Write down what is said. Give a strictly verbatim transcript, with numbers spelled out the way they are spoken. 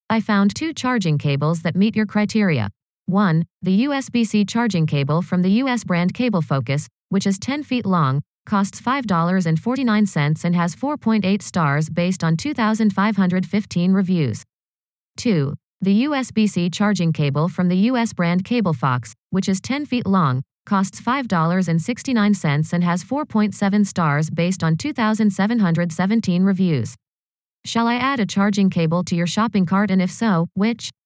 I found two charging cables that meet your criteria. one. The U S B C charging cable from the U S brand CableFocus, which is ten feet long, costs five dollars and forty-nine cents and has four point eight stars based on two thousand five hundred fifteen reviews. two. The U S B C charging cable from the U S brand CableFox, which is ten feet long, costs five dollars and sixty-nine cents and has four point seven stars based on two thousand seven hundred seventeen reviews. Shall I add a charging cable to your shopping cart, and if so, which?